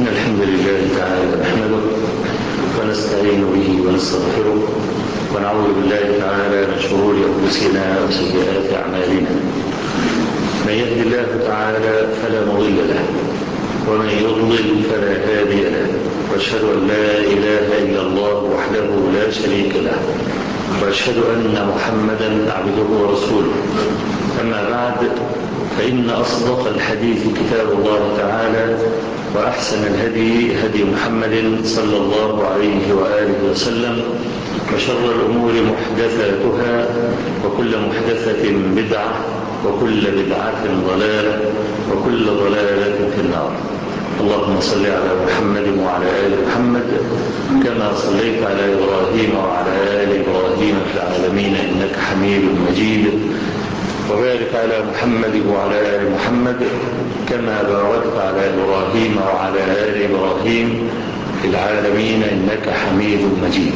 إن الحمد لله تعالى نحمده ونستعين به ونستغفره ونعوذ بالله تعالى من شرور أنفسنا وسيئات أعمالنا. من يهد الله تعالى فلا مضل له ومن يضلل فلا هادي له، وأشهد أن لا إله إلا الله وحده لا شريك له، وأشهد أن محمدا عبده ورسوله. أما بعد، فإن أصدق الحديث كتاب الله تعالى، وأحسن الهدي هدي محمد صلى الله عليه وآله وسلم، وشر الأمور محدثاتها، وكل محدثة بدعة، وكل بدعة ضلالة، وكل ضلالة في النار. اللهم صل على محمد وعلى آل محمد كما صليت على إبراهيم وعلى آل إبراهيم في العالمين إنك حميد مجيد، وبارك على محمد وعلى آل محمد كما باركت على إبراهيم وعلى آل إبراهيم في العالمين إنك حميد مجيد.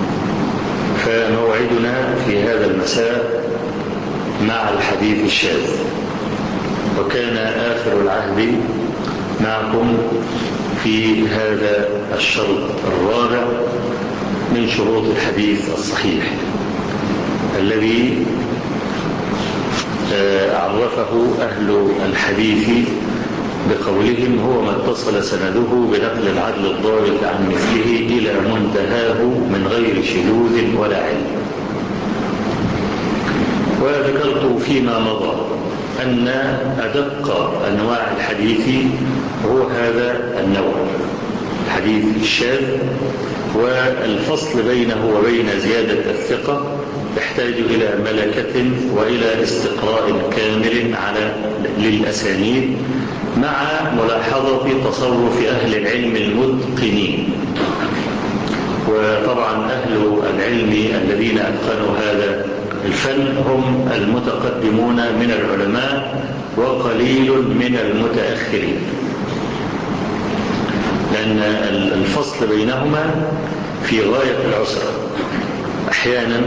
فموعدنا في هذا المساء مع الحديث الشاذ، وكان آخر العهد معكم في هذا الشرط الرابع من شروط الحديث الصحيح الذي عرفه أهل الحديث بقولهم: هو ما اتصل سنده بنقل العدل الضابط عن مثله إلى منتهاه من غير شذوذ ولا علم. وذكرت فيما مضى أن أدق أنواع الحديث هو هذا النوع، الحديث الشاذ، والفصل بينه وبين زيادة الثقة يحتاج إلى ملكة وإلى استقراء كامل للأسانيد، مع ملاحظة تصرف أهل العلم المتقنين. وطبعا أهل العلم الذين أتقنوا هذا الفن هم المتقدمون من العلماء وقليل من المتأخرين، لأن الفصل بينهما في غاية العسر. أحيانا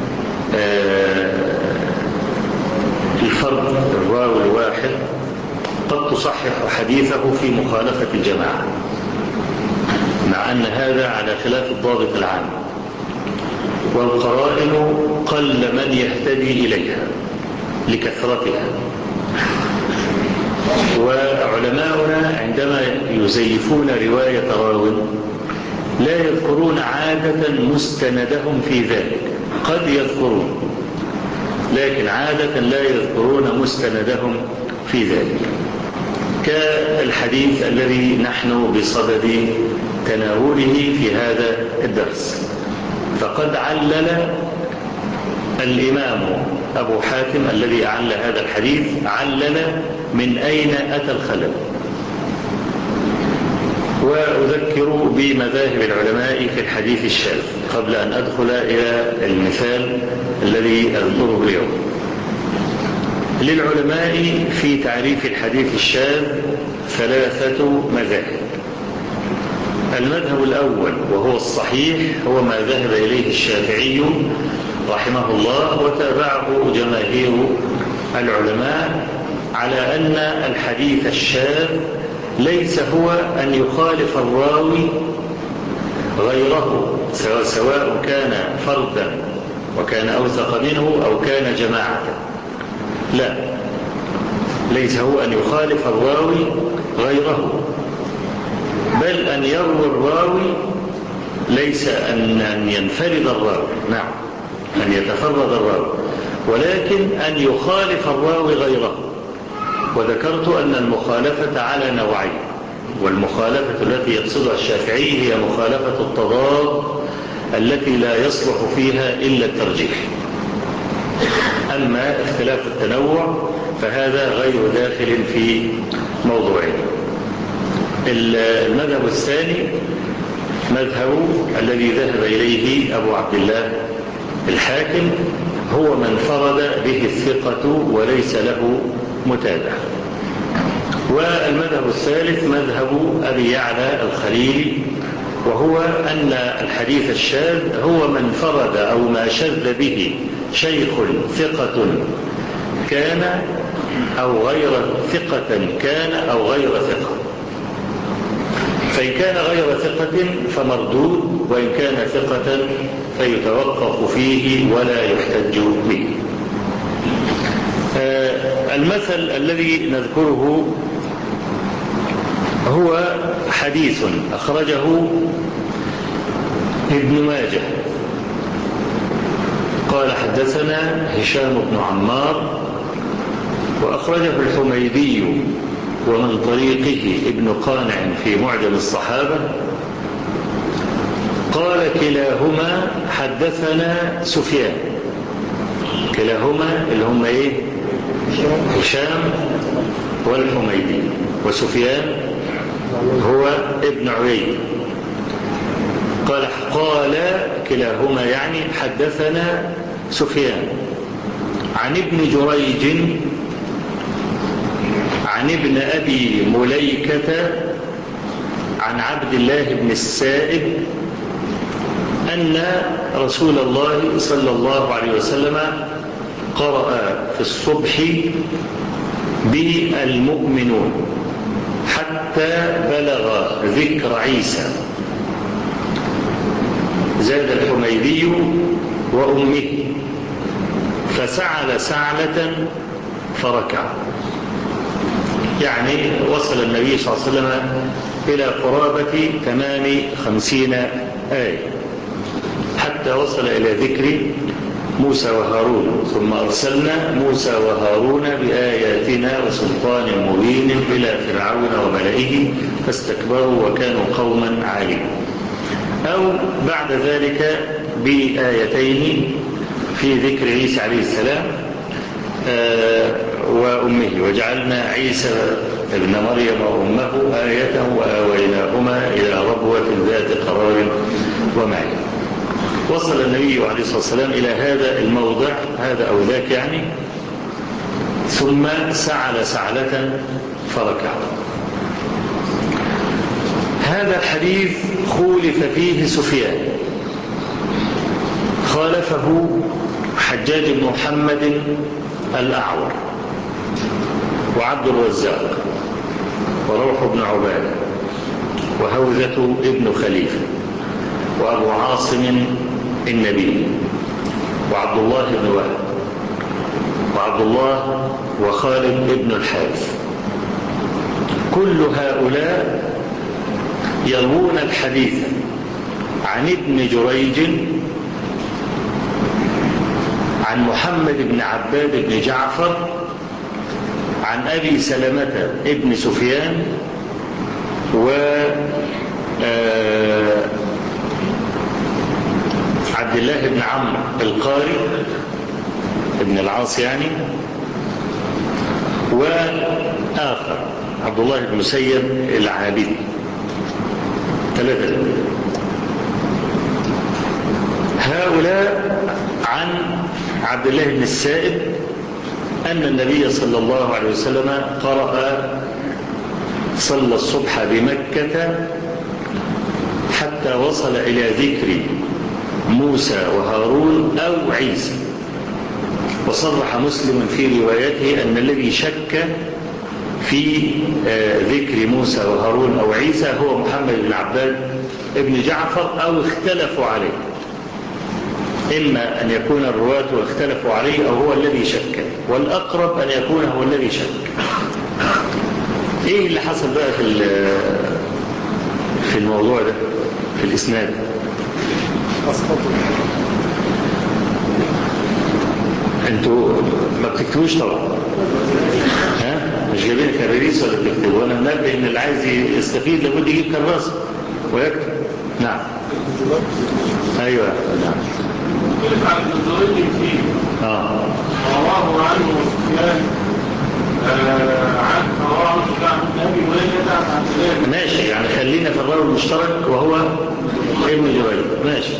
الفرد الراوي الواحد قد تصحح حديثه في مخالفة الجماعة، مع أن هذا على خلاف الضابط العام، والقرائن قل من يهتدي إليها لكثرتها. وعلماؤنا عندما يزيفون رواية راو لا يذكرون عادة مستندهم في ذلك، قد يذكرون لكن عادة لا يذكرون مستندهم في ذلك، كالحديث الذي نحن بصدد تناوله في هذا الدرس. فقد علل الإمام أبو حاتم الذي أعل هذا الحديث، علل من أين أتى الخلل. وأذكر بمذاهب العلماء في الحديث الشاذ قبل أن أدخل إلى المثال الذي أذكره اليوم. للعلماء في تعريف الحديث الشاذ 3 مذاهب. المذهب الأول وهو الصحيح هو ما ذهب إليه الشافعي رحمه الله وتابعه جماهير العلماء، على أن الحديث الشاذ ليس هو أن يخالف الراوي غيره، سواء كان فردا وكان أوثق منه أو كان جماعة. لا، ليس هو أن يخالف الراوي غيره، بل أن يروي الراوي، ليس أن ينفرد الراوي، نعم، أن يتفرد الراوي، ولكن أن يخالف الراوي غيره. وذكرت أن المخالفة على نوعين، والمخالفة التي يقصدها الشافعي هي مخالفة التضاد التي لا يصلح فيها إلا الترجيح. أما اختلاف التنوع فهذا غير داخل في موضوعين. المذهب الثاني مذهب الذي ذهب إليه أبو عبد الله الحاكم، هو من فرد به الثقة وليس له متابع. والمذهب الثالث مذهب أبي يعلى الخليلي، وهو أن الحديث الشاذ هو من فرد أو ما شذ به شيخ ثقة كان أو غير ثقة كان أو غير ثقة. فإن كان غير ثقة فمردود، وإن كان ثقة فيتوقف فيه ولا يحتج به. المثل الذي نذكره هو حديث أخرجه ابن ماجه قال حدثنا هشام بن عمار، وأخرجه الحميدي ومن طريقه ابن قانع في معجم الصحابة، قال كلاهما حدثنا سفيان. كلاهما اللي هم ايه؟ هشام والحميدي، وسفيان هو ابن عيينة. قال كلاهما يعني حدثنا سفيان عن ابن جريج عن ابن أبي مليكة عن عبد الله بن السائب أن رسول الله صلى الله عليه وسلم قرأ في الصبح بالمؤمنون حتى بلغ ذكر عيسى. زاد الحميدي وأمه فسعل سعلة فركع، يعني وصل النبي صلى الله عليه وسلم إلى قرابة 58 آية حتى وصل إلى ذكر موسى وهارون، ثم أرسلنا موسى وهارون بآياتنا وسلطان مبين إلى فرعون وملئه فاستكبروا وكانوا قوما عالين. أو بعد ذلك بآيتين في ذكر عيسى عليه السلام وأمه، وجعلنا عيسى ابن مريم وأمه آية وآويناهما إلى ربوة ذات قرار ومعين. وصل النبي عليه الصلاة والسلام إلى هذا الموضع، هذا أو ذاك يعني، ثم سعل سعلة فركع. هذا الحديث خولف فيه سفيان، خالفه حجاج بن محمد الأعور وعبد الرزاق وروح بن عبادة وهوذة ابن خليفة وأبو عاصم النبي وعبد الله بن وهب وعبد الله وخالد بن الحارث. كل هؤلاء يروون الحديث عن ابن جريج عن محمد بن عباد بن جعفر عن أبي سلمة ابن سفيان و عبد الله بن عمرو القاري ابن العاص يعني، وآخر عبد الله بن مسيب العابدي. ثلاثة هؤلاء عن عبد الله بن السائب أن النبي صلى الله عليه وسلم صلى الصبح بمكة حتى وصل إلى ذكر موسى وهارون أو عيسى. وصرح مسلم في روايته أن الذي شك في ذكر موسى وهارون أو عيسى هو محمد بن عباد ابن جعفر، أو اختلفوا عليه، إما أن يكون الرواة اختلفوا عليه أو هو الذي شك، والأقرب أن يكون هو الذي شك. إيه اللي حصل بقى في الموضوع ده في الإسناد؟ انتوا ما بتكتبوش طبعا، مش جايبين كراريس ولا بتكتبوا. وانا منبه ان اللي عايز يستفيد لابد يجيب كراسه ويكتب. نعم ايوه نعم. يقول عن الزوجي فيه رواه عنه سفيان عن رواه سفيان بن ابي مليكة عن سفيان. ماشي، يعني خلينا في الراوي المشترك وهو ابن جريج. ماشي.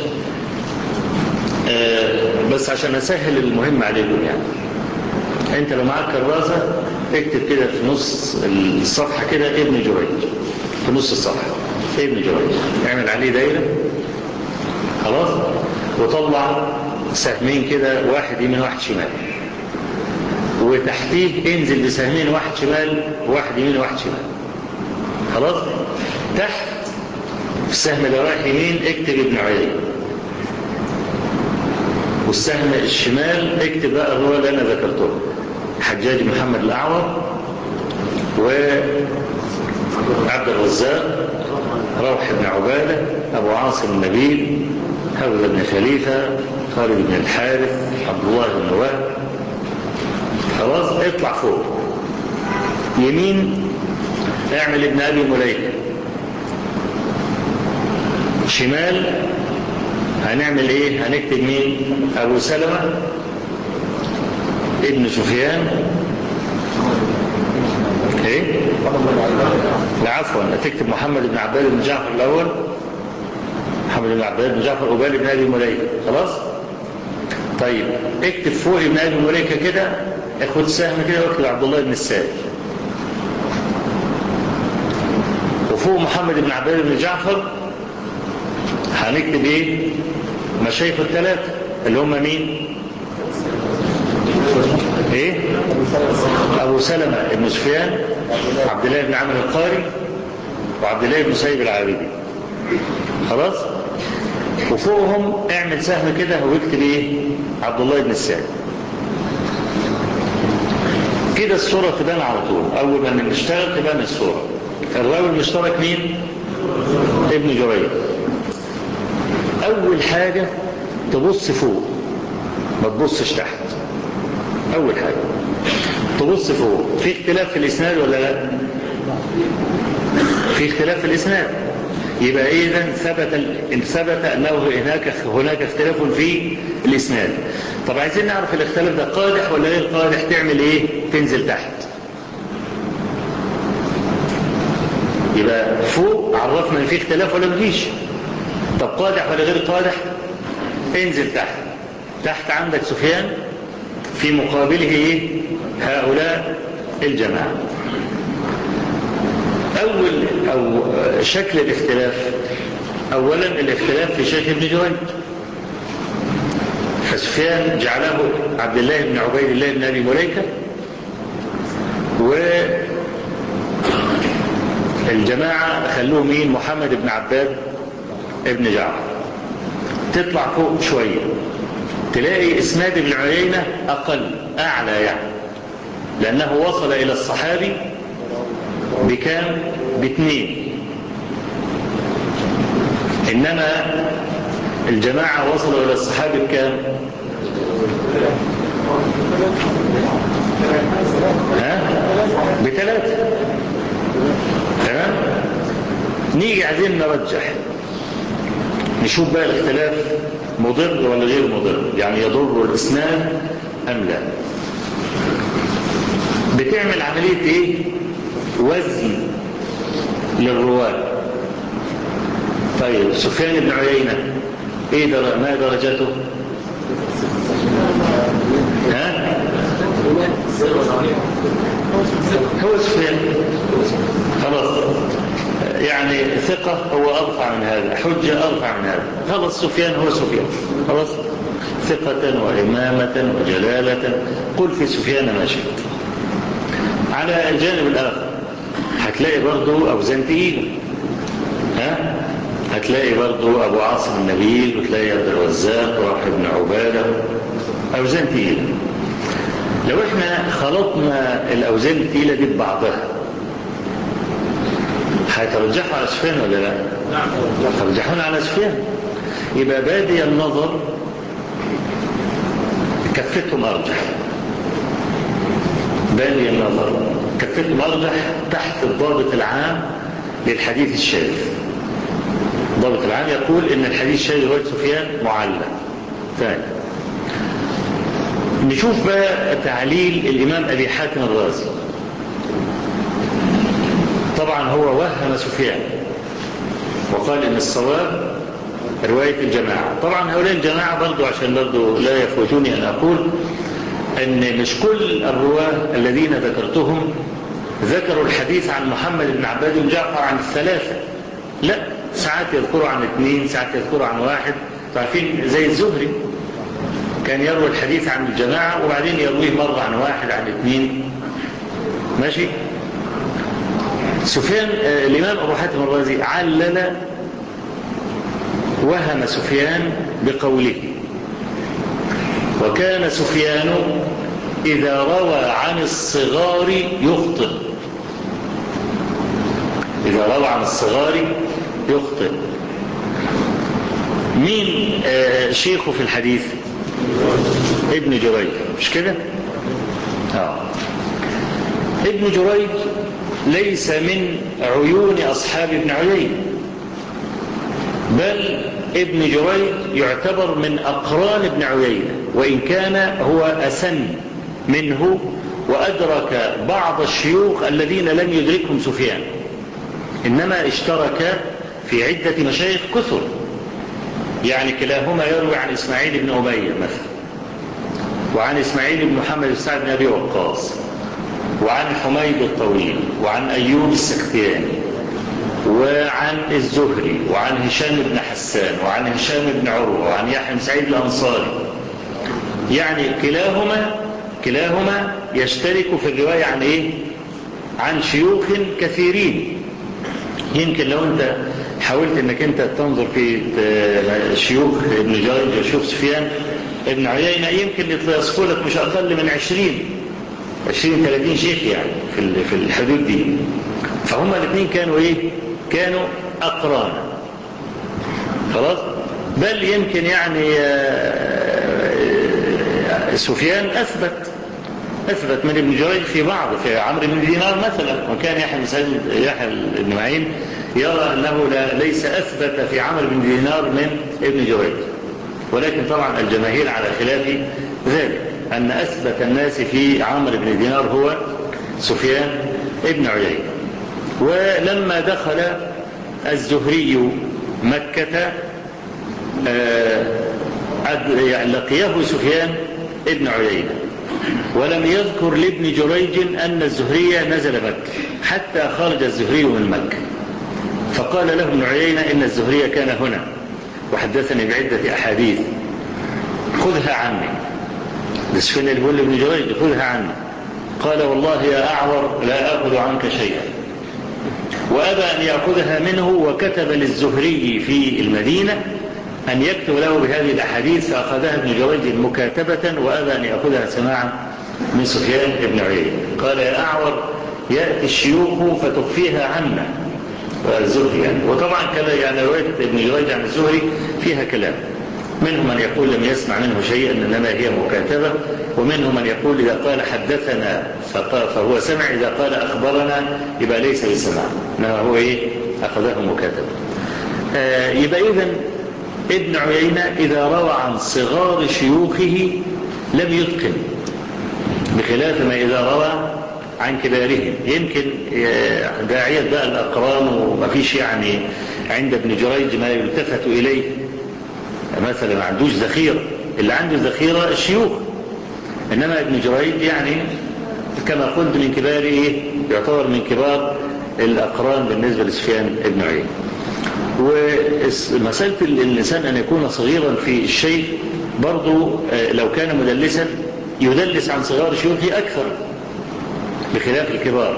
بس عشان اسهل المهم عليكم، يعني انت لو معاك كراسه اكتب كده في نص الصفحه كده ابن جريج، في نص الصفحه ابن جريج، اعمل عليه دايره خلاص، وطلع سهمين كده، واحد يمين واحد شمال، وتحتيه انزل بسهمين، واحد شمال واحد يمين واحد شمال. خلاص. تحت السهم اللي رايح يمين اكتب ابن عيينة، والسهم الشمال اكتب بقى الرواية اللي أنا ذكرته: حجاج محمد الأعور، وعبد الرزاق، روح بن عبادة، أبو عاصم النبيل، حمزة بن خليفة، خالد بن الحارث، عبد الله بن وهب. خلاص اطلع فوق يمين اعمل ابن أبي مليكة، شمال هنعمل ايه؟ هنكتب مين؟ أبو سلمة ابن سفيان. ايه؟ لا عفوا، تكتب محمد بن عباد بن جعفر الأول، محمد بن عباد بن جعفر أبال بن أبي مليكة. خلاص؟ طيب اكتب فوق ابن أبي مليكة كده، اخد سهم كده واكتب عبد الله بن السائب، وفوق محمد بن عباد بن جعفر هنكتب ايه؟ مشايخ الثلاثة اللي هم مين؟ ايه؟ ابو سلمة ابن سفيان، عبد الله بن عمرو القاري، وعبد الله بن سيب العابدي. خلاص؟ وفوقهم اعمل سهم كده واكتب ايه؟ عبد الله بن السائب. كده الصورة تبان على طول، اول ما نشتغل تبان الصورة. الراوي المشترك مين؟ ابن جريج. اول حاجة تبص فوق، ما تبصش تحت. اول حاجة تبص فوق، في اختلاف في الاسناد ولا لا؟ في اختلاف في الاسناد، يبقى اذا ثبت انه هناك اختلاف في الاسناد. طب عايزين نعرف الاختلاف ده قادح ولا غير قادح، تعمل ايه؟ تنزل تحت. يبقى فوق عرفنا ان في اختلاف ولا مفيش. طب قادح ولا غير قادح؟ انزل تحت. تحت عندك سفيان، في مقابله ايه؟ هؤلاء الجماعة. او شكل الاختلاف، اولا الاختلاف في شيخ ابن جريج، فسفيان جعله عبد الله بن عبيد الله بن ابي مليكة، والجماعة خلوه مين؟ محمد بن عباد ابن جعفر. تطلع فوق شوية تلاقي اسناد ابن عيينة اقل، اعلى يعني، لانه وصل الى الصحابي بكام؟ باثنين. انما الجماعة وصلوا الى الصحابي بكام؟ بثلاثة. تمام؟ نيجي عايزين نرجح، نشوف بقى الاختلاف مضر ولا غير مضر، يعني يضر الاسناد ام لا. بتعمل عملية ايه؟ وزن للرواة. طيب سفيان بن عيينة ايه ما درجته؟ هو سفيان خلاص، يعني ثقة هو أرفع من هذا، حجة أرفع من هذا، خلاص سفيان هو سفيان، خلاص ثقة وإمامة وجلالة، قل في سفيان ما شئت. على الجانب الآخر هتلاقي برضو أوزان تقيلة، هتلاقي برضو أبو عاصم النبيل، وتلاقي عبد الرزاق وروح بن عبادة، أوزان تقيلة. لو احنا خلطنا الأوزان التقيلة دي ببعضها هيترجحوا على سفيان ولا لا؟ ترجحون على سفيان. يبقى بادي النظر كفتهم أرجح، بادي النظر كفتهم أرجح تحت الضابط العام للحديث الشاذ. الضابط العام يقول إن الحديث الشاذ رواية سفيان معلق. ثاني نشوف بقى تعليل الإمام أبي حاتم الرازي. طبعا هو وهم سفيان وقال إن الصواب رواية الجماعة. طبعا هؤلاء الجماعة برضو عشان برضو لا يفوتوني أن أقول أن مش كل الرواة الذين ذكرتهم ذكروا الحديث عن محمد بن عباد بن جعفر عن الثلاثة، لا، ساعات يذكروا عن اثنين، ساعات يذكروا عن واحد. تعرفين زي الزهري كان يروي الحديث عن الجماعة وبعدين يرويه مرة عن واحد عن اثنين، ماشي. سفيان الإمام أبو حاتم الرازي علل وهم سفيان بقوله. وكان سفيان إذا روى عن الصغار يخطئ. إذا روى عن الصغار يخطئ. مين شيخه في الحديث؟ ابن جريج، مش كده؟ ابن جريج ليس من عيون أصحاب ابن عيينة، بل ابن جريج يعتبر من أقران ابن عيينة، وإن كان هو أسن منه وأدرك بعض الشيوخ الذين لم يدركهم سفيان، إنما اشترك في عدة مشايخ كثر. يعني كلاهما يروي عن إسماعيل بن أمية مثلا، وعن إسماعيل بن محمد بن سعد بن أبي وقاص، وعن حميد الطويل، وعن أيوب السختياني، وعن الزهري، وعن هشام بن حسان، وعن هشام بن عروة، وعن يحيى بن سعيد الأنصاري. يعني كلاهما يشترك في الرواية عن إيه؟ عن شيوخ كثيرين. يمكن لو أنت حاولت أنك أنت تنظر في شيوخ ابن جريج وشيوخ سفيان ابن عيينة، يمكن يصفوا لك مش أقل من 20-30 شيخ يعني في الحدود دي. فهم الاثنين كانوا إيه؟ كانوا أقرانا. خلاص. بل يمكن يعني سفيان أثبت من ابن جريج في بعض، في عمرو بن دينار مثلا، وكان يحيى بن معين يرى أنه ليس أثبت في عمرو بن دينار من ابن جريج، ولكن طبعا الجماهير على خلاف ذلك، أن أثبت الناس في عمرو بن دينار هو سفيان ابن عيينة. ولما دخل الزهري مكة لقيه سفيان ابن عيينة، ولم يذكر لابن جريج أن الزهري نزل مكة حتى خرج الزهري من مكة، فقال له ابن عيينة إن الزهري كان هنا وحدثني بعدة أحاديث خذها عني. سفيان اللي بيقول لابن جريج خذها عني، قال والله يا أعور لا آخذ عنك شيئا، وأبى أن يأخذها منه، وكتب للزهري في المدينة أن يكتب له بهذه الأحاديث، فأخذها ابن جريج مكاتبة وأبى أن يأخذها سماعا من سفيان ابن عيينة. قال يا أعور يأتي الشيوخ فتخفيها عنا الزهري يعني. وطبعا كذا يعني رواية ابن جريج عن الزهري فيها كلام، منهم من يقول لم يسمع منه شيئا إنما هي مكاتبة، ومنهم من يقول إذا قال حدثنا فهو سمع، إذا قال أخبرنا يبقى ليس بسماع، إنما هو إيه؟ أخذه مكاتبة. يبقى إذن ابن عيينة إذا روى عن صغار شيوخه لم يتقن، بخلاف ما إذا روى عن كبارهم. يمكن داعية بقى الأقران وما فيش يعني عند ابن جريج ما يلتفت إليه، مثلا ما عندوش ذخيرة، اللي عنده ذخيرة الشيوخ، إنما ابن جريج يعني كما قلت من كبار إيه؟ يعتبر من كبار الأقران بالنسبة لسفيان ابن عيينة. ومسألة الإنسان أن يكون صغيرا في الشيء برضو لو كان مدلسا يدلس عن صغار شيوخه أكثر بخلاف الكبار،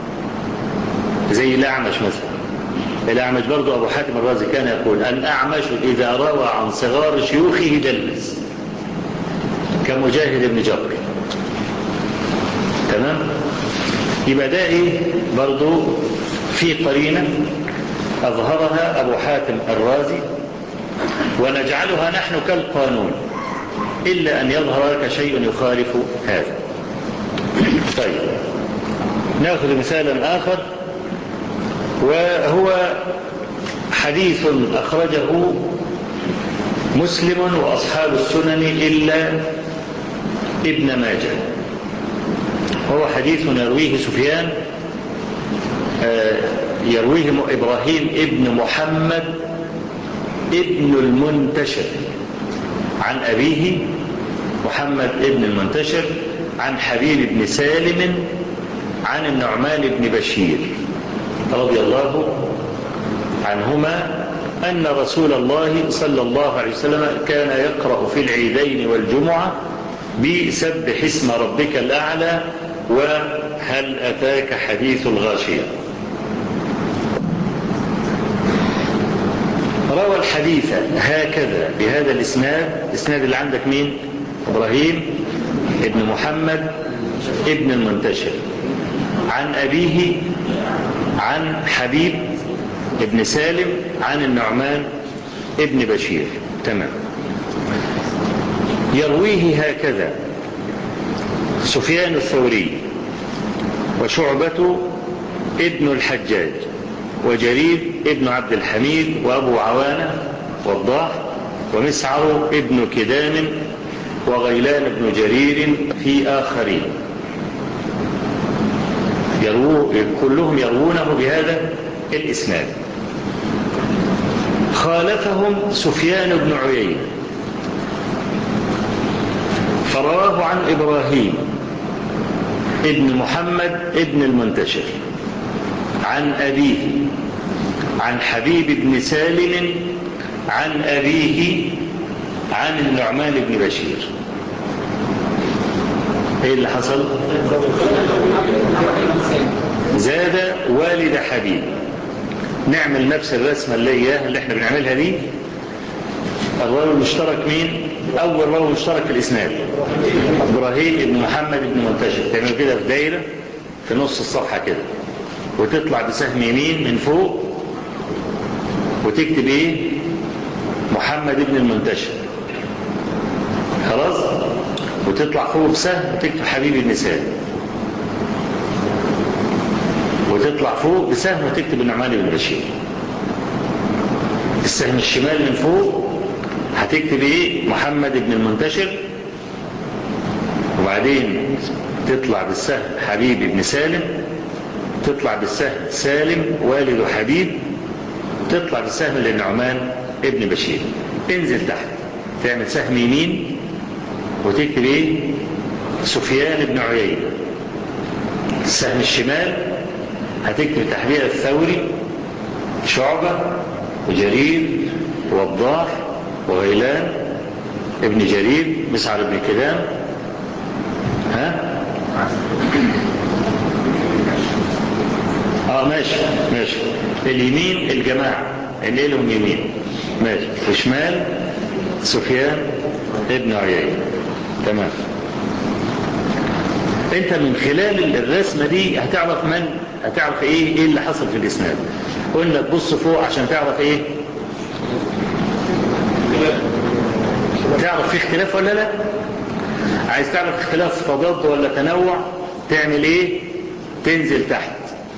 زي الأعمش مثلا. الأعمش برضو أبو حاتم الرازي كان يقول الأعمش إذا روى عن صغار شيوخه دلس، كمجاهد بن جبر. تمام. يبقى ده إيه برضو في قرينة أظهرها أبو حاتم الرازي، ونجعلها نحن كالقانون إلا أن يظهر لك شيء يخالف هذا. طيب نأخذ مثالا آخر، وهو حديث أخرجه مسلم وأصحاب السنن إلا ابن ماجه، وهو حديث يرويه سفيان، يرويه إبراهيم ابن محمد ابن المنتشر عن أبيه محمد ابن المنتشر عن حبيب بن سالم عن النعمان بن بشير رضي الله عنهما أن رسول الله صلى الله عليه وسلم كان يقرأ في العيدين والجمعة بسبح اسم ربك الأعلى وهل أتاك حديث الغاشية. روى الحديث هكذا بهذا الإسناد اللي عندك مين؟ إبراهيم ابن محمد ابن المنتشر عن أبيه عن حبيب ابن سالم عن النعمان ابن بشير. تمام. يرويه هكذا سفيان الثوري وشعبة ابن الحجاج وجرير ابن عبد الحميد وأبو عوانة والضاح ومسعر ابن كدام وغيلان بن جرير في آخرين. كلهم يروونه بهذا الإسناد. خالفهم سفيان بن عيينة فرواه عن إبراهيم ابن محمد ابن المنتشر عن أبيه عن حبيب بن سالم عن أبيه عن النعمان بن بشير. ايه اللي حصل؟ زاد والد حبيب. نعمل نفس الرسمة اللي احنا بنعملها دي. الراوي المشترك مين؟ اول راوي مشترك في الاسناد ابراهيم بن محمد بن منتشر. تعمل كده في دايرة في نص الصفحة كده وتطلع بسهم يمين من فوق وتكتب ايه؟ محمد بن المنتشر. خلاص. وتطلع فوق بسهم وتكتب حبيب بن سالم وتطلع فوق بسهم وتكتب النعمان بن بشير. السهم الشمال من فوق هتكتب ايه؟ محمد بن المنتشر وبعدين تطلع بالسهم حبيب بن سالم تطلع بالسهم سالم والد حبيب تطلع بالسهم للنعمان ابن بشير. انزل تحت تعمل سهم يمين وتكتب ايه؟ سفيان بن عيينة. السهم الشمال هتكتب تحرير الثوري شعبة وجرير والضاح وغيلان ابن جرير مسعر ابن كدام. ها ماشي. اليمين الجماعة اللي لهم يمين ماشي. وشمال سفيان ابن عيينة. تمام. انت من خلال الرسمة دي هتعرف ايه اللي حصل في الاسناد. قلنا تبص فوق عشان تعرف ايه؟ تعرف في اختلاف ولا لا. عايز تعرف اختلاف تضاد ولا تنوع تعمل ايه؟ تنزل تحت.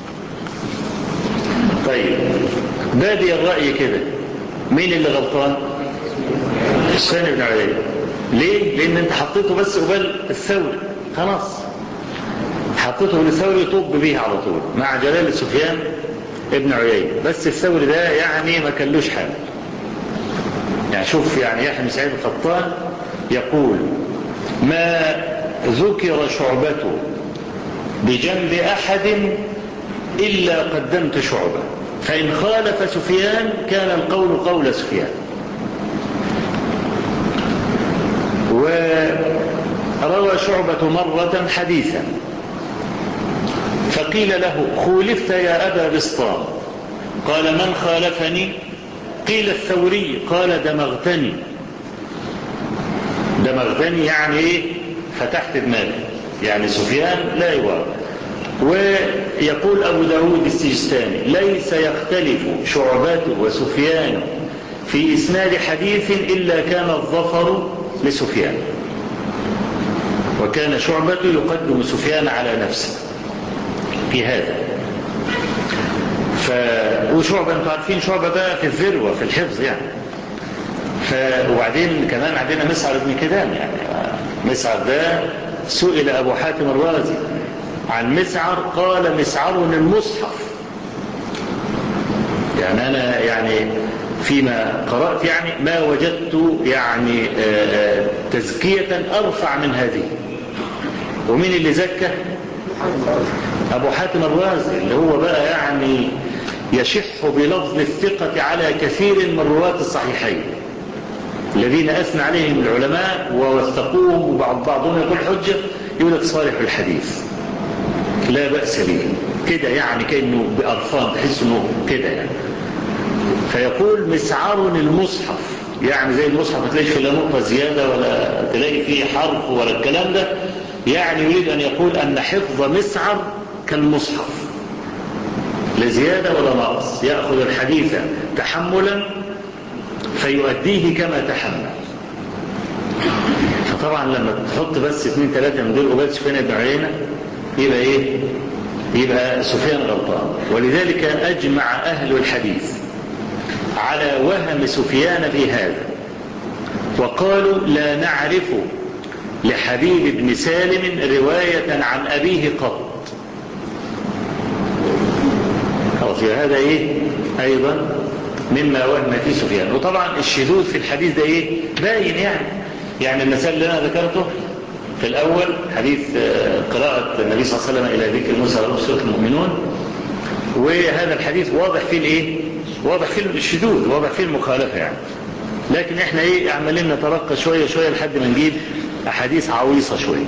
طيب بادي الرأي كده مين اللي غلطان؟ سفيان بن عيينة. ليه؟ لان انت حطيته بس قبال الثوري خلاص حطيته للثوري يطب بيه على طول مع جلال سفيان ابن عيينة. بس الثوري ده يعني ما كلوش حاجة. يعني شوف يعني يحيى بن سعيد القطان يقول ما ذكر شعبته بجنب أحد إلا قدمت شعبة فإن خالف سفيان كان القول قول سفيان. وروى شعبة مرة حديثا فقيل له خولفت يا أبا بسطام قال من خالفني؟ قيل الثوري قال دمغتني يعني ايه؟ فتحت دماغي يعني سفيان لا يوافق. ويقول أبو داود السجستاني ليس يختلف شعبته وسفيان في إسناد حديث إلا كان الظفر لسفيان وكان شعبة يقدم سفيان على نفسه في هذا. وشعبة انتوا عارفين شعبة بقى في الذروة في الحفظ يعني. وبعدين كمان عندنا مسعر ابن كدام. يعني مسعر ده سئل أبو حاتم الرازي عن مسعر قال مسعر المصحف. يعني أنا يعني فيما قرأت يعني ما وجدت يعني تزكية أرفع من هذه. ومين اللي زكى؟ أبو حاتم الرازي اللي هو بقى يعني يشح بلفظ الثقة على كثير من رواة الصحيحين الذين أثنى عليهم العلماء ووثقوهم وبعضهم يقول حجة يقول لك صالح الحديث لا بأس به كده يعني كأنه بأرفان تحس انه كده يعني. فيقول مسعر المصحف، يعني زي المصحف ما تلاقيش فيه لا نقطة زيادة ولا تلاقي فيه حرف ولا الكلام ده، يعني يريد أن يقول أن حفظ مسعر كالمصحف، لا زيادة ولا نقص، يأخذ الحديث تحملا فيؤديه كما تحمل. فطبعا لما تحط بس 2 3 من دول وبس سفيان بن عيينة يبقى ايه؟ يبقى سفيان غلطان. ولذلك أجمع أهل الحديث على وهم سفيان في هذا، وقالوا لا نعرف لحبيب بن سالم رواية عن أبيه قط. خلاص، هذا ايه ايضا مما وهم في سفيان. وطبعا الشذوذ في الحديث ده ايه باين، يعني المثال اللي انا ذكرته في الاول حديث قراءة النبي صلى الله عليه وسلم الى ذكر موسى في سورة المؤمنون، وهذا الحديث واضح فيه الايه، واضح فيه الشذوذ، واضح فيه المخالفة يعني. لكن احنا ايه عمالين نترقى شوية شوية لحد ما نجيب احاديث عويصة شوية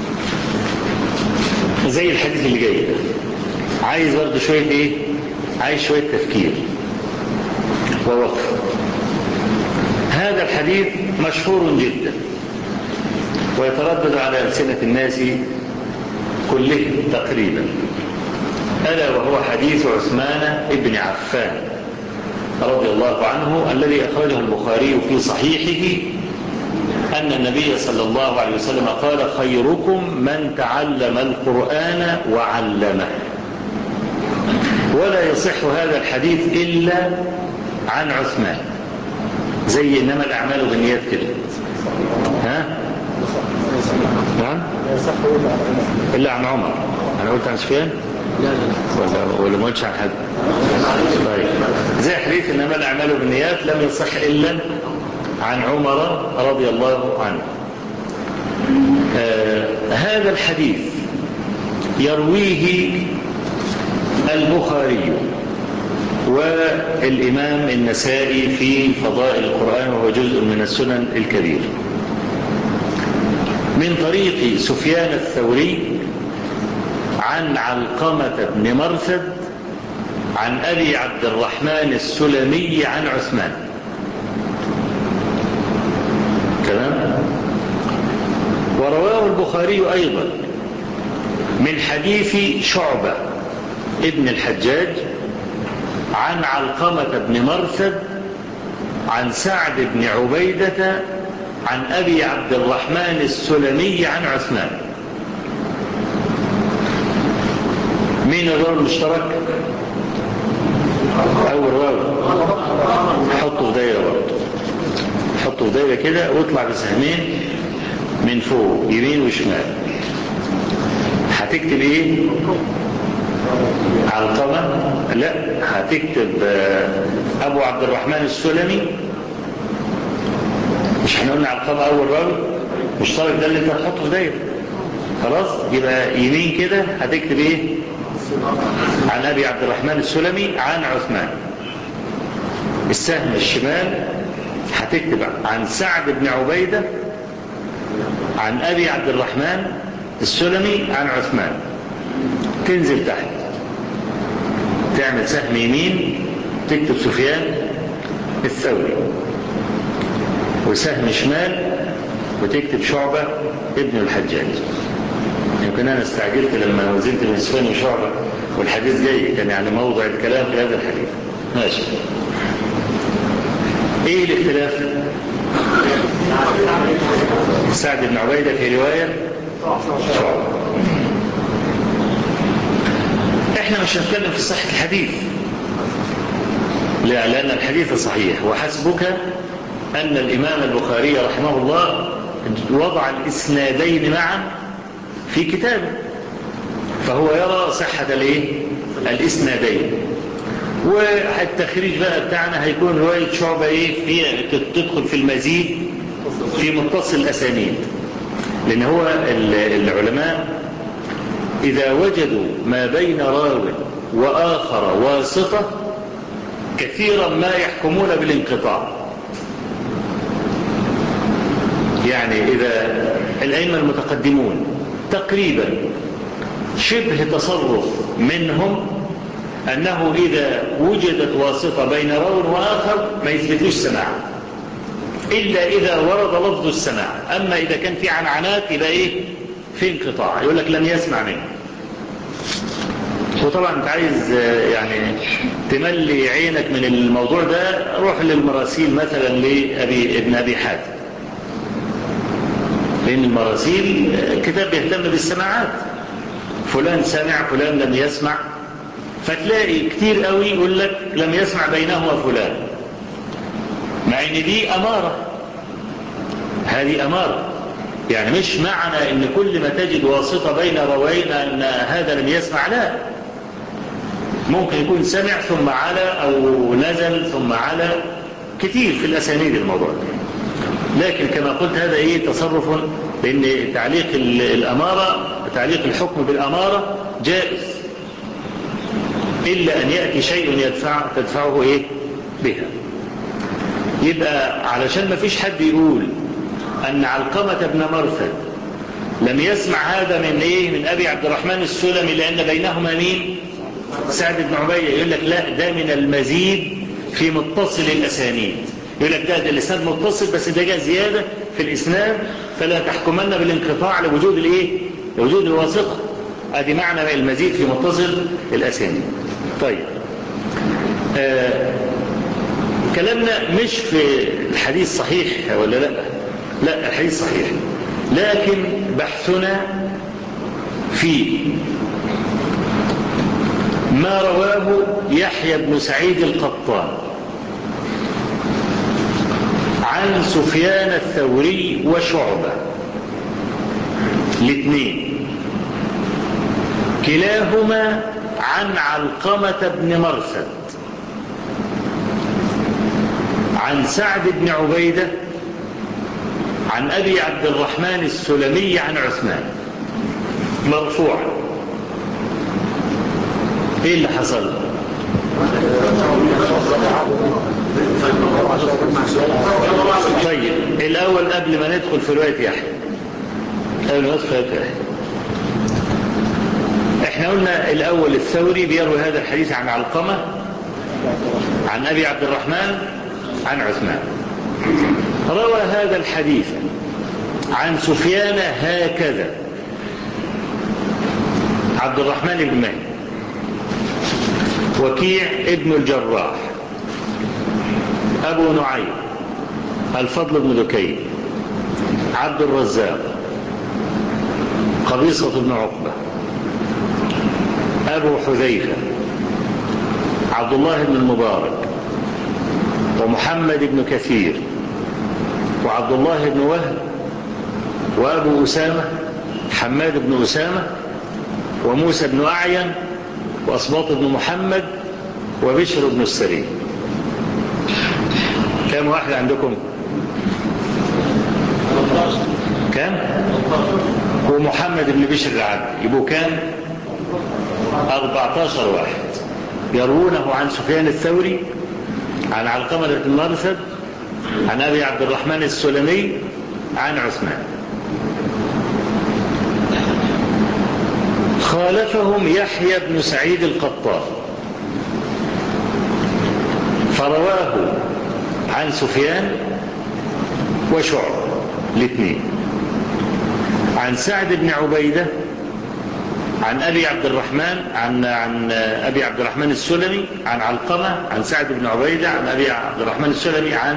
زي الحديث اللي جاي ده. عايز برضه شوية ايه، عايز شوية تفكير ووقف. هذا الحديث مشهور جدا ويتردد على ألسنة الناس كلهم تقريبا، ألا وهو حديث عثمان بن عفان رضي الله عنه الذي أخرجه البخاري في صحيحه أن النبي صلى الله عليه وسلم قال خيركم من تعلم القرآن وعلمه. ولا يصح هذا الحديث إلا عن عثمان، زي إنما الأعمال بالنيات كده. ها؟ نعم؟ إلا عن عمر. أنا قلت عن سفيان؟ ولا ما قلتش عن حد؟ طيب، زي حديث إنما الأعمال بالنيات لم يصح إلا عن عمر رضي الله عنه. هذا الحديث يرويه البخاري والإمام النسائي في فضائل القرآن، وهو جزء من السنن الكبير، من طريق سفيان الثوري عن علقمة بن مرثد عن أبي عبد الرحمن السلمي عن عثمان. تمام. ورواه البخاري أيضا من حديث شعبة ابن الحجاج عن علقمة بن مرثد عن سعد بن عبيدة عن أبي عبد الرحمن السلمي عن عثمان. مين الراوي المشترك؟ أول راوي حطه في دايرة برضه، حطه في دايرة كده واطلع بسهمين من فوق يمين وشمال. هتكتب ايه؟ علقمة؟ لا، هتكتب أبو عبد الرحمن السلمي. مش احنا قلنا علقمة أول راوي مشترك، ده اللي انت هتحطه في دايرة. خلاص، يبقى يمين كده هتكتب ايه؟ عن أبي عبد الرحمن السلمي عن عثمان. السهم الشمال هتكتب عن سعد بن عبيدة عن أبي عبد الرحمن السلمي عن عثمان. تنزل تحت تعمل سهم يمين تكتب سفيان الثوري، وسهم شمال وتكتب شعبة ابن الحجاج. يمكن أنا استعجلت لما وزنت من سفيان وشعبة والحديث جاي، كان يعني موضع الكلام في هذا الحديث. ماشي. ايه الاختلاف؟ سعد بن عبيدة في رواية شعبة. احنا مش هنتكلم في صحة الحديث، لا، لأن الحديث صحيح. وحسبك أن الإمام البخاري رحمه الله وضع الإسنادين معا في كتابه، فهو يرى صحة الإسنادين. والتخريج بقى بتاعنا هيكون رواية شعبة هي تدخل في المزيد في متصل الأسانيد، لأن هو العلماء إذا وجدوا ما بين راو وآخر واسطة كثيرا ما يحكمون بالانقطاع. يعني إذا الأئمة المتقدمون تقريبا شبه تصرف منهم أنه إذا وجدت واسطة بين راو وآخر ما يثبتوش سماع إلا إذا ورد لفظ السماع. أما إذا كان في عنعنات يبقى إيه؟ في انقطاع، يقول لك لم يسمع منه. وطبعا أنت عايز يعني تملي عينك من الموضوع ده، روح للمراسيل مثلا ابن أبي حاتم، لأن المراسيل كتاب بيهتم بالسماعات، فلان سمع فلان لم يسمع، فتلاقي كتير قوي يقول لك لم يسمع بينهما فلان، مع ان دي أمارة، هذه أمارة. يعني مش معنى ان كل ما تجد واسطة بين روين ان هذا لم يسمع، لا، ممكن يكون سمع ثم على او نزل ثم على، كتير في الاسانيد الموضوع ده. لكن كما قلت هذا ايه؟ تصرف، لان تعليق الامارة، تعليق الحكم بالامارة جائز الا ان يأتي شيء تدفعه ايه بها. يبقى علشان ما فيش حد يقول ان علقمة بن مرثد لم يسمع هذا من ايه؟ من ابي عبد الرحمن السلمي، لان بينهما مين؟ سعد بن عبيدة. يقول لك لا، ده من المزيد في متصل الاسانيد. يقول لك ده الاسناد متصل بس ده جاء زيادة في الاسناد، فلا تحكمن بالانقطاع لوجود الايه؟ لوجود الواسطة. ادي معنى المزيد في متصل الاسانيد. طيب كلامنا مش في الحديث صحيح ولا لا، لا الحديث صحيح، لكن بحثنا في ما رواه يحيى بن سعيد القطان عن سفيان الثوري وشعبة، الاثنين كلاهما عن علقمة بن مرثد عن سعد بن عبيدة عن أبي عبد الرحمن السلمي عن عثمان مرفوعا. ايه اللي حصل؟ طيب الاول قبل ما ندخل في رواية يحيى، احنا قلنا الاول الثوري بيروي هذا الحديث عن علقمة عن ابي عبد الرحمن عن عثمان. روى هذا الحديث عن سفيان هكذا: عبد الرحمن بن مهدي، وكيع ابن الجراح، أبو نعيم، الفضل بن دكين، عبد الرزاق، قبيصة بن عقبة، أبو حذيفة، عبد الله بن المبارك، ومحمد بن كثير، وعبد الله بن وهب، وأبو أسامة حماد بن أسامة، وموسى بن أعين، وأصباط بن محمد، وبشر بن السري. كم واحد عندكم؟ كم؟ ومحمد بن بشر العبد، يبقوا كم؟ 14 واحد يروونه عن سفيان الثوري عن علقمة بن مرثد عن أبي عبد الرحمن السلمي عن عثمان. خالفهم يحيى بن سعيد القطان فرواه عن سفيان وشعبة الاثنين عن سعد بن عبيدة عن أبي عبد الرحمن عن أبي عبد الرحمن السلمي عن علقمة عن سعد بن عبيدة عن أبي عبد الرحمن السلمي عن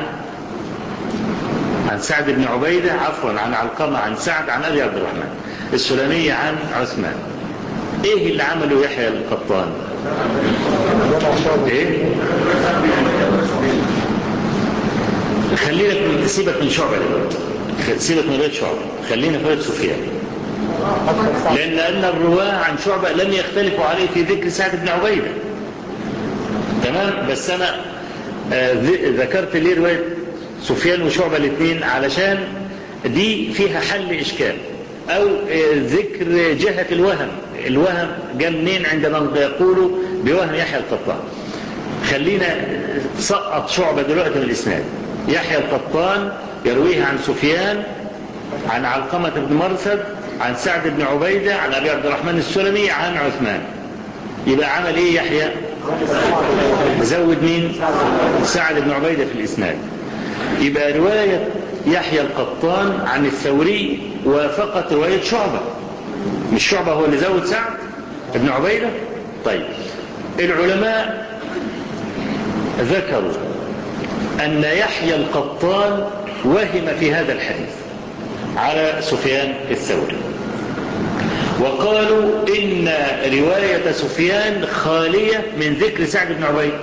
سعد بن عبيدة عن علقمة عن سعد عن أبي عبد الرحمن السلمي عن عثمان. ايه اللي عمله يحيى القطان؟ ايه؟ خلينا سيبك من شعبة دلوقتي، سيبك من رواية شعبة، خلينا في رواية سفيان، لأن الرواة عن شعبة لم يختلفوا عليه في ذكر سعد بن عبيدة، تمام؟ بس أنا ذكرت ليه رواية سفيان وشعبة الاثنين علشان دي فيها حل إشكال، أو ذكر جهة الوهم جاء منين عندما يقولوا بوهم يحيى القطان. خلينا سقط شعبة دلوقتي من الإسناد. يحيى القطان يرويه عن سفيان عن علقمة بن مرثد عن سعد بن عبيدة عن أبي عبد الرحمن السلمي عن عثمان. يبقى عمل إيه يحيى؟ زود مين؟ سعد بن عبيدة في الإسناد. يبقى رواية يحيى القطان عن الثوري وافقت رواية شعبة. مش شعبة هو اللي زود سعد بن عبيدة؟ طيب العلماء ذكروا أن يحيى القطان وهم في هذا الحديث على سفيان الثوري، وقالوا إن رواية سفيان خالية من ذكر سعد بن عبيدة،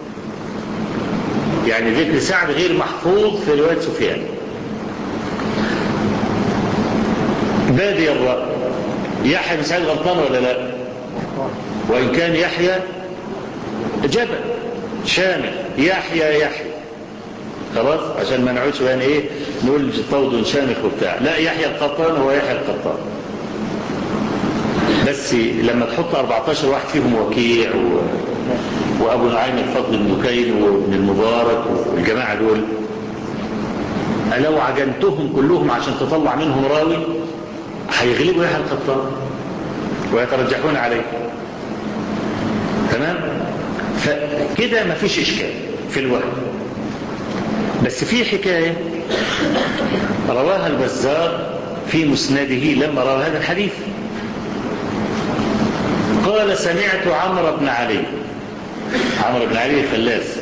يعني ذكر سعد غير محفوظ في رواية سفيان. بادي الرأي يحيى بن سعيد غلطان ولا لا؟ وإن كان يحيى جبل شامل، يحيى خلاص عشان ما نعودش بقى ايه نقول طود شامخ وبتاع، لا يحيى القطان هو يحيى القطان. بس لما تحط 14 واحد فيهم وكيع وابو نعيم الفضل بن دكين وابن المبارك والجماعه دول، لو عجنتهم كلهم عشان تطلع منهم راوي هيغلبوا يحيى القطان ويترجحون عليه. تمام؟ فكده ما فيش اشكال في الوهم. بس في حكايه رواها البزار في مسنده لما روى هذا الحديث، قال سمعت عمرو بن علي الفلاس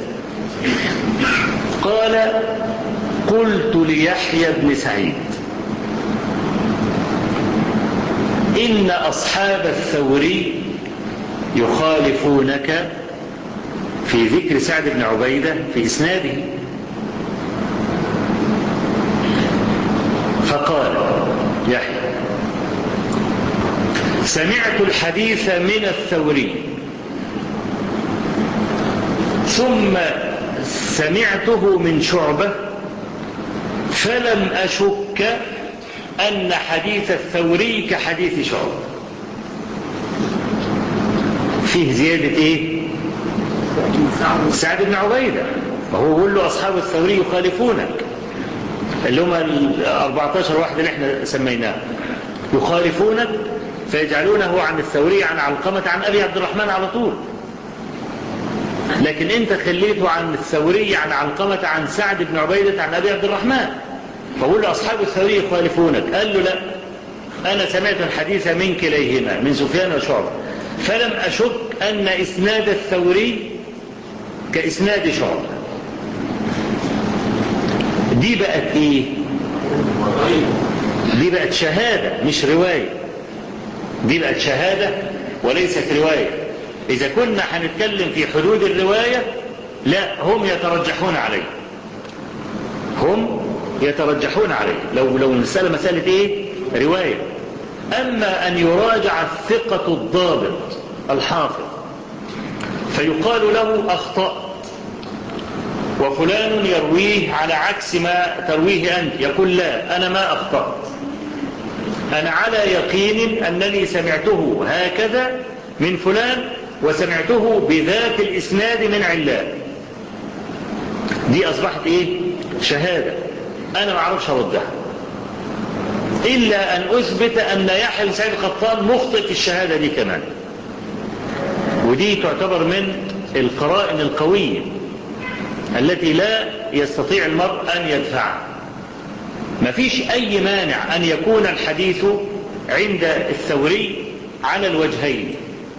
قال قلت ليحيى بن سعيد إن أصحاب الثوري يخالفونك في ذكر سعد بن عبيدة في إسناده. فقال يحيى سمعت الحديث من الثوري ثم سمعته من شعبة فلم أشك أن حديث الثوري كحديث شعبة. فيه زيادة ايه؟ سعد بن عبيدة. وهو يقول له أصحاب الثوري يخالفونك، اللي هم 14 واحد اللي احنا سميناه يخالفونك، فيجعلونه عن الثوري عن علقمة عن أبي عبد الرحمن على طول. لكن انت خليته عن الثوري عن علقمة عن سعد بن عبيدة عن أبي عبد الرحمن، فقول له أصحاب الثوري يخالفونك. قال له لا، أنا سمعت الحديث من كليهما من سفيان وشعبة فلم أشك أن إسناد الثوري كإسناد شعبة. دي بقت ايه؟ دي بقت شهادة مش رواية. دي بقت شهادة وليست رواية. إذا كنا هنتكلم في حدود الرواية لا، هم يترجحون عليه لو المسألة مسألة ايه؟ رواية. أما أن يراجع الثقة الضابط الحافظ فيقال له أخطأت وفلان يرويه على عكس ما ترويه أنت، يقول لا أنا ما أخطأت، أنا على يقين أنني سمعته هكذا من فلان وسمعته بذات الإسناد من علان. دي أصبحت إيه؟ شهادة أنا ما أعرفش أردها إلا أن أثبت أن يحيى بن سعيد القطان مخطئ في الشهادة دي كمان. ودي تعتبر من القرائن القوية التي لا يستطيع المرء أن يدفعها. ما فيش أي مانع أن يكون الحديث عند الثوري على الوجهين،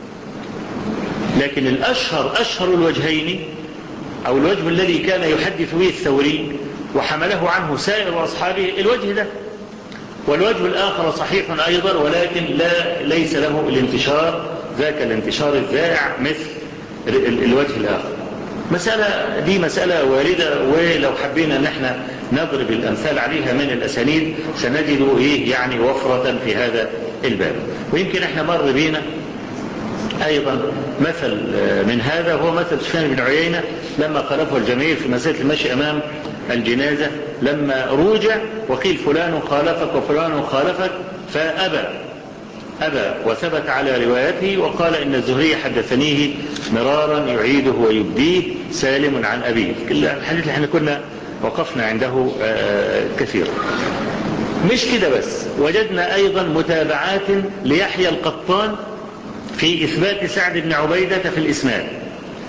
لكن أشهر الوجهين أو الوجه الذي كان يحدث به الثوري وحمله عنه سائر أصحابه الوجه ده، والوجه الآخر صحيح أيضا ولكن ليس له الانتشار ذاك الانتشار الذائع مثل الوجه الآخر. دي مسألة واردة، ولو حبينا ان احنا نضرب الأمثال عليها من الأسانيد سنجد ايه يعني وفرة في هذا الباب. ويمكن احنا مر بينا أيضا مثل من هذا، هو مثل سفيان بن عيينة لما خالفه الجماهير في مسألة المشي أمام الجنازة، لما روجع وقيل فلان خالفك وفلان خالفك فأبى وثبت على روايته وقال إن الزهري حدثنيه مرارا يعيده ويبديه سالم عن أبيه. الحديث اللي احنا كنا وقفنا عنده كثيرا. مش كده بس، وجدنا أيضا متابعات ليحيى القطان في إثبات سعد بن عبيدة في الإسناد.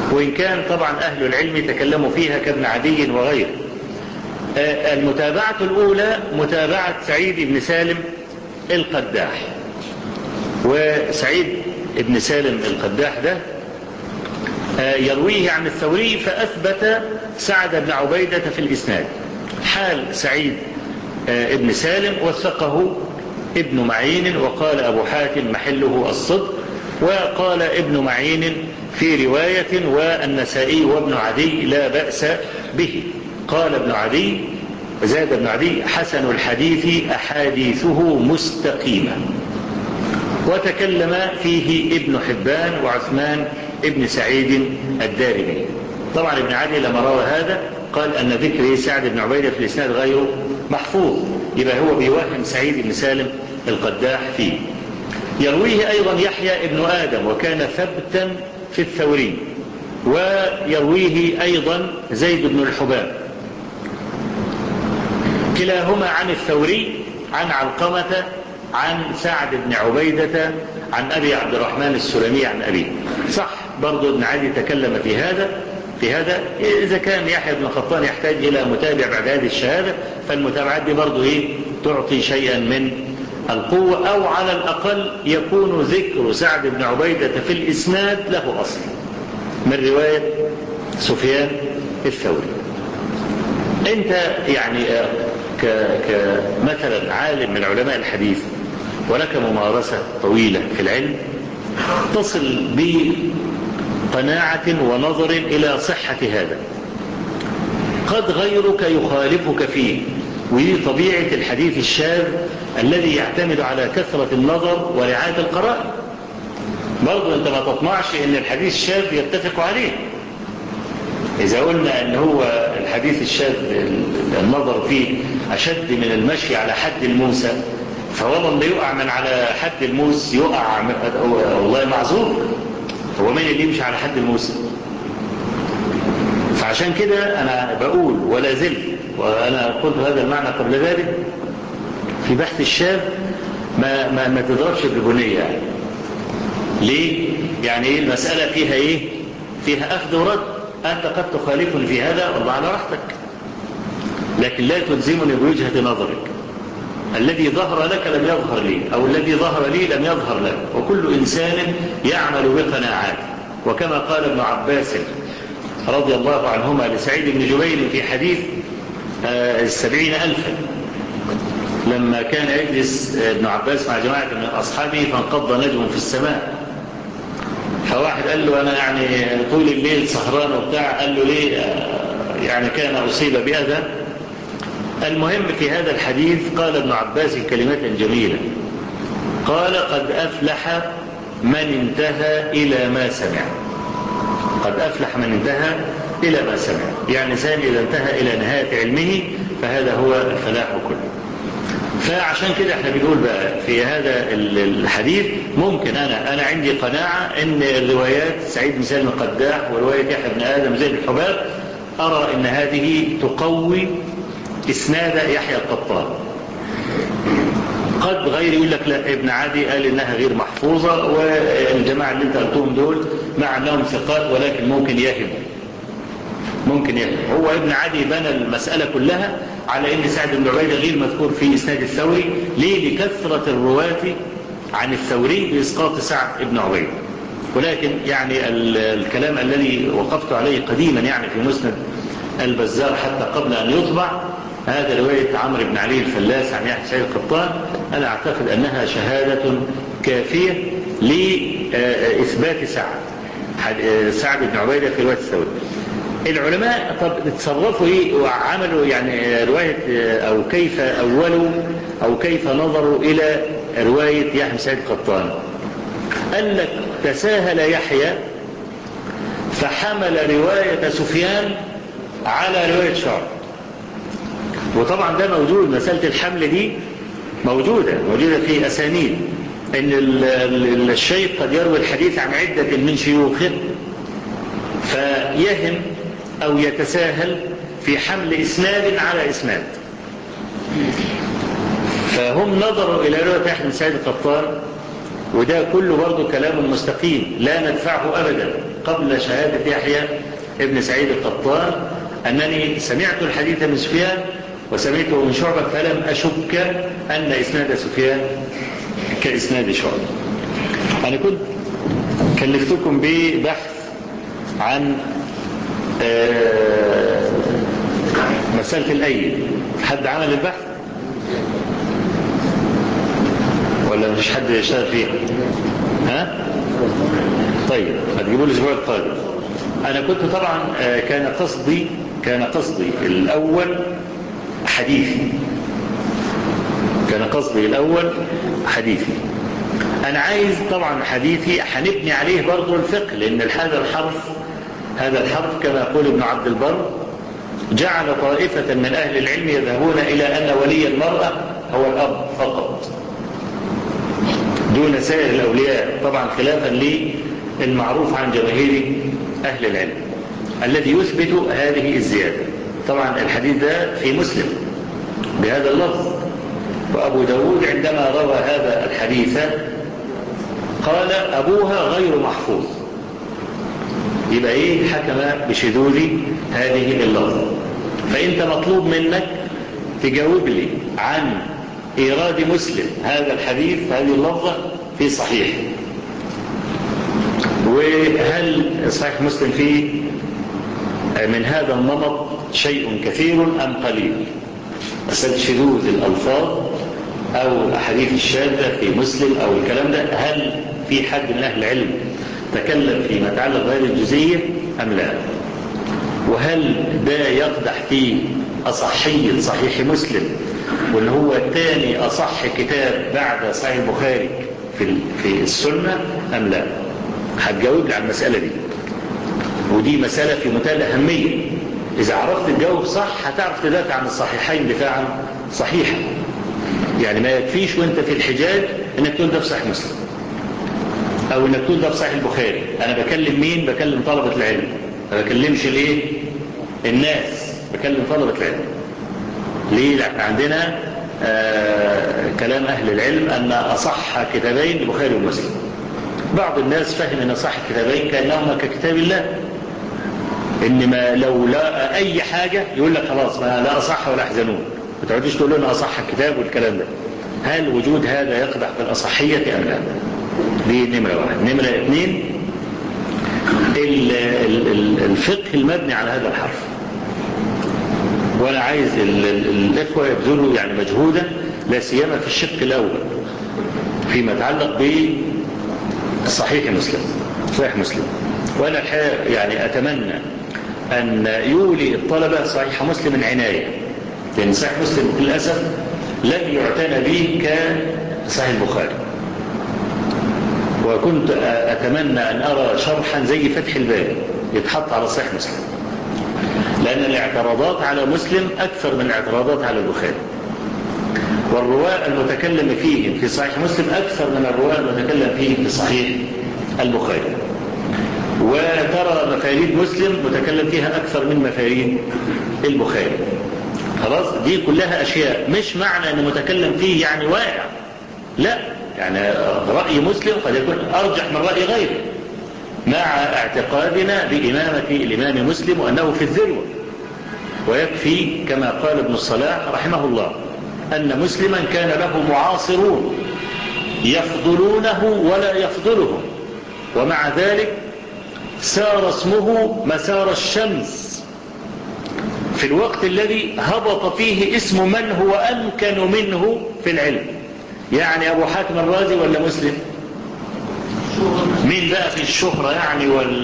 وإن كان طبعا أهل العلم تكلموا فيها كابن عدي وغيره. المتابعة الأولى متابعة سعيد بن سالم القداح. وسعيد بن سالم القداح ده يرويه عن الثوري، فأثبت سعد بن عبيدة في الإسناد. حال سعيد بن سالم وثقه ابن معين، وقال أبو حاتم محله الصدق، وقال ابن معين في رواية والنسائي وابن عدي لا بأس به. قال ابن عدي، زاد ابن عدي: حسن الحديث أحاديثه مستقيمة. وتكلم فيه ابن حبان وعثمان ابن سعيد الدارمي. طبعا ابن عدي لما روى هذا قال أن ذكر سعد بن عبيدة في الإسناد غير محفوظ، يبقى هو بيوهم سعيد بن سالم القداح فيه. يرويه أيضا يحيى ابن آدم وكان ثبتا في الثوري، ويرويه أيضا زيد بن الحباب، كلاهما عن الثوري عن علقمة عن سعد بن عبيدة عن أبي عبد الرحمن السلمي عن أبيه. صح برضو ابن عدي تكلم في هذا إذا كان يحيى بن قطان يحتاج إلى متابع بعد هذه الشهادة، فالمتابعات دي برضو تعطي شيئا من القوة، أو على الأقل يكون ذكر سعد بن عبيدة في الإسناد له أصل من رواية سفيان الثوري. أنت يعني كمثلا عالم من علماء الحديث ولك ممارسة طويلة في العلم، تصل بقناعة ونظر إلى صحة هذا. قد غيرك يخالفك فيه، ودي طبيعة الحديث الشاذ الذي يعتمد على كثرة النظر ورعاية القرائن. برضو أنت ما تطمعش أن الحديث الشاذ يتفق عليه. إذا قلنا أن هو الحديث الشاذ النظر فيه أشد من المشي على حد الموسى، فوالله اللي يقع من على حد الموس يقع والله معذور. هو مين اللي يمشي على حد الموسى؟ فعشان كده أنا بقول ولا زلت، وأنا قلت هذا المعنى قبل ذلك، في بحث الشاذ ما تضربش ببنية يعني. ليه؟ يعني المسألة فيها فيها أخذ ورد. أنت قد تخالفني في هذا والله على راحتك، لكن لا تلزمني بوجهة نظرك. الذي ظهر لك لم يظهر لي، أو الذي ظهر لي لم يظهر لك، وكل إنسان يعمل بقناعاته. وكما قال ابن عباس رضي الله عنهما لسعيد بن جبير في حديث 70,000، لما كان يجلس ابن عباس مع جماعة من أصحابه فانقض نجم في السماء، فواحد قال له: أنا يعني طول الليل سهران وبتاع. قال له: ليه؟ يعني كان أصيب بأذى. المهم في هذا الحديث قال ابن عباس كلمة جميلة، قال: قد أفلح من انتهى إلى ما سمع. قد أفلح من انتهى إلى ما سمع، يعني إنسان إذا انتهى إلى نهاية علمه فهذا هو الفلاح كله. فعشان كده احنا بنقول بقى في هذا الحديث ممكن أنا عندي قناعة ان الروايات سعيد بن سالم القداح ورواية يحيى بن آدم زيد الحباب أرى ان هذه تقوي إسناد يحيى القطان. قد غير يقول لك لا، ابن عدي قال انها غير محفوظة، والجماعة اللي انت قلتهم دول مع انهم ثقات ولكن ممكن يهم. هو ابن عدي بنى المسألة كلها على ان سعد بن عبيدة غير مذكور في اسناد الثوري. ليه؟ لكثرة الرواة عن الثوري بإسقاط سعد بن عبيدة. ولكن يعني الكلام الذي وقفت عليه قديما يعني في مسند البزار حتى قبل ان يطبع، هذا رواية عمرو بن علي الفلاس عن يحيى سعيد القطان، أنا أعتقد أنها شهادة كافية لإثبات سعد بن عبيدة في رواية الثوري. العلماء طب تصرفوا وعملوا يعني رواية أو كيف أولوا أو كيف نظروا إلى رواية يحيى سعيد القطان؟ قال لك: تساهل يحيى فحمل رواية سفيان على رواية شعب. وطبعا ده موجود، مسألة الحمل دي موجودة في أسانيد، إن الشيخ قد يروي الحديث عن عدة من شيوخه فيهم أو يتساهل في حمل إسناد على إسناد. فهم نظروا إلى رواية يحيى بن سعيد القطان، وده كله برضه كلام مستقيم لا ندفعه أبدا. قبل شهادة يحيى ابن سعيد القطان أنني سمعت الحديث من سفيان وسمعته من شعبة فلم أشك أن إسناد سفيان كإسناد شعبة. أنا كنت كلفتكم ببحث عن مسألة الأيد. حد عمل البحث ولا مفيش حد يشتغل فيها؟ ها؟ طيب هتجيبوا لي الأسبوع القادم. أنا كنت طبعا كان قصدي الأول حديثي. أنا عايز طبعا حديثي هنبني عليه برضو الفقه، لأن هذا الحرف كما يقول ابن عبد البر جعل طائفة من أهل العلم يذهبون إلى أن ولي المرأة هو الأب فقط دون سائر الأولياء، طبعا خلافا للمعروف عن جماهير أهل العلم الذي يثبت هذه الزيادة. طبعا الحديث ده في مسلم بهذا اللفظ، وأبو داود عندما روى هذا الحديث قال أبوها غير محفوظ، يبقى إيه؟ حكم بشذوذ هذه اللفظة. فأنت مطلوب منك تجاوب لي عن إيراد مسلم هذا الحديث هذه اللفظة في صحيح، وهل صحيح مسلم فيه من هذا النمط شيء كثير أم قليل؟ مسألة شذوذ الألفاظ أو الأحاديث الشاذة في مسلم أو الكلام ده، هل في حد من أهل العلم تكلم فيما يتعلق بهذه الجزئية أم لا؟ وهل ده يقدح في أصحية صحيح مسلم واللي هو الثاني أصح كتاب بعد صحيح البخاري في السنة أم لا؟ هتجاوب لي على المسألة دي، ودي مسألة في منتهى الأهمية. إذا عرفت تجاوب صح هتعرف تدافع عن الصحيحين دفاعا صحيحا. يعني ما يكفيش وانت في الحجاج انك تقول ده في صحيح مسلم او انك تقول ده في صحيح البخاري. انا بكلم مين؟ بكلم طلبة العلم، ما بكلمش الناس، بكلم طلبة العلم. ليه؟ لأن عندنا كلام أهل العلم أن أصح كتابين البخاري ومسلم. بعض الناس فهم أن أصح كتابين كأنهما ككتاب الله، إنما لو لا أي حاجة يقول لك خلاص ما لا أصح ولا أحزنون، ما تقعدوش تقول لنا أصح الكتاب والكلام ده. هل وجود هذا يقدح في الأصحية أم لا؟ دي نمرة واحد. نمرة اثنين، الفقه المبني على هذا الحرف. وأنا عايز الإخوة يبذلوا يعني مجهودا لا سيما في الشق الأول فيما يتعلق بصحيح مسلم، صحيح مسلم. وأنا الحقيقة يعني أتمنى أن يولي الطلبة صحيح مسلم عناية، لأن صحيح مسلم للأسف لم يعتنى به كصحيح البخاري. وكنت أتمنى أن أرى شرحا زي فتح الباري يتحط على صحيح مسلم، لأن الاعتراضات على مسلم أكثر من الاعتراضات على البخاري، والرواة المتكلم فيهم في صحيح مسلم أكثر من الرواة المتكلم فيهم في صحيح البخاري. وترى مفاريد مسلم متكلم فيها أكثر من مفاريد البخاري. خلاص، دي كلها أشياء مش معنى أن متكلم فيه يعني واقع، لا، يعني رأي مسلم قد يكون أرجح من رأي غيره، مع اعتقادنا بإمامة الإمام مسلم وأنه في الذروة. ويكفي كما قال ابن الصلاح رحمه الله أن مسلما كان له معاصرون يفضلونه ولا يفضلهم، ومع ذلك سار اسمه مسار الشمس في الوقت الذي هبط فيه اسم من هو أمكن منه في العلم. يعني أبو حاتم الرازي ولا مسلم؟ مين بقى في الشهرة يعني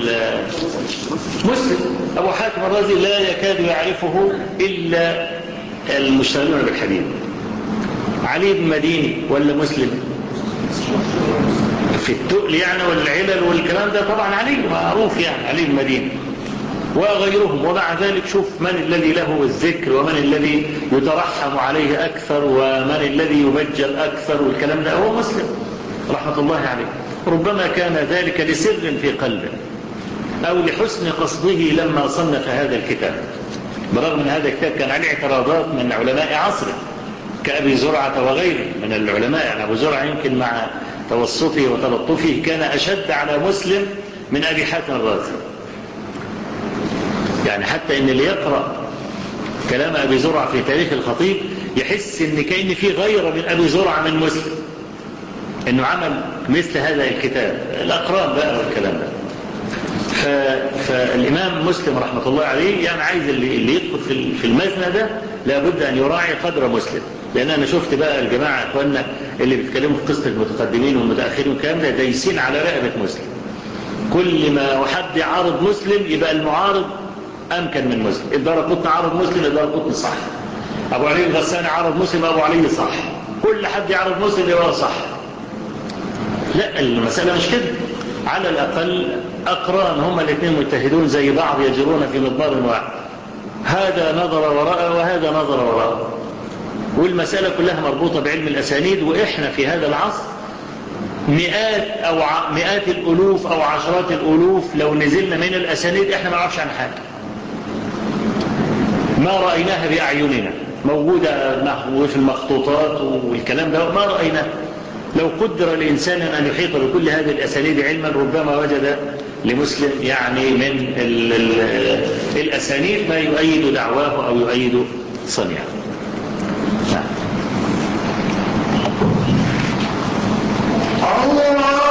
مسلم. أبو حاتم الرازي لا يكاد يعرفه إلا المشتغلون بالحديث. علي بن مديني ولا مسلم؟ في التقل يعني والعلل والكلام ده طبعا علي معروف، يعني علي بن مديني وغيرهم. ومع ذلك شوف من الذي له الذكر ومن الذي يترحم عليه أكثر ومن الذي يبجل أكثر والكلام ده هو مسلم رحمة الله عليه. ربما كان ذلك لسر في قلبه أو لحسن قصده لما صنف هذا الكتاب، برغم من هذا الكتاب كان عليه اعتراضات من علماء عصره كأبي زرعة وغيره من العلماء. يعني أبو زرعة يمكن مع توسطه وتلطفه كان أشد على مسلم من أبي حاتم الرازي. يعني حتى إن اللي يقرأ كلام أبي زرعة في تاريخ الخطيب يحس إن كأن في غيرة من أبي زرعة من مسلم إنه عمل مثل هذا الكتاب، الأقران بقى والكلام ده. فالإمام مسلم رحمة الله عليه يعني عايز اللي يدخل في المزنة ده لابد أن يراعي قدر مسلم، لأن أنا شفت بقى الجماعة أخواننا اللي بيتكلموا في قصة المتقدمين والمتأخرين والكلام ده دايسين على رقبة مسلم. كل ما حد يعارض مسلم يبقى المعارض أمكن من مسلم. الدارقطني عارض مسلم، الدارقطني صح. أبو علي الغساني عارض مسلم، أبو علي صح. كل حد يعارض مسلم يبقى صح. لا، المسألة مش كده. على الأقل أقران هما الاثنين متحدون زي بعض يجرون في مضمار واحد، هذا نظر وراء وهذا نظر وراء، والمسألة كلها مربوطة بعلم الأسانيد. وإحنا في هذا العصر مئات الألوف أو عشرات الألوف لو نزلنا من الأسانيد إحنا ما نعرفش عن حاجة، ما رأيناها بأعيننا، موجودة في المخطوطات والكلام ده ما رأيناه. لو قدر الإنسان أن يحيط بكل هذه الأسانيد علما ربما وجد لمسلم يعني من الأسانيد ما يؤيد دعواه أو يؤيد صنيعه. الله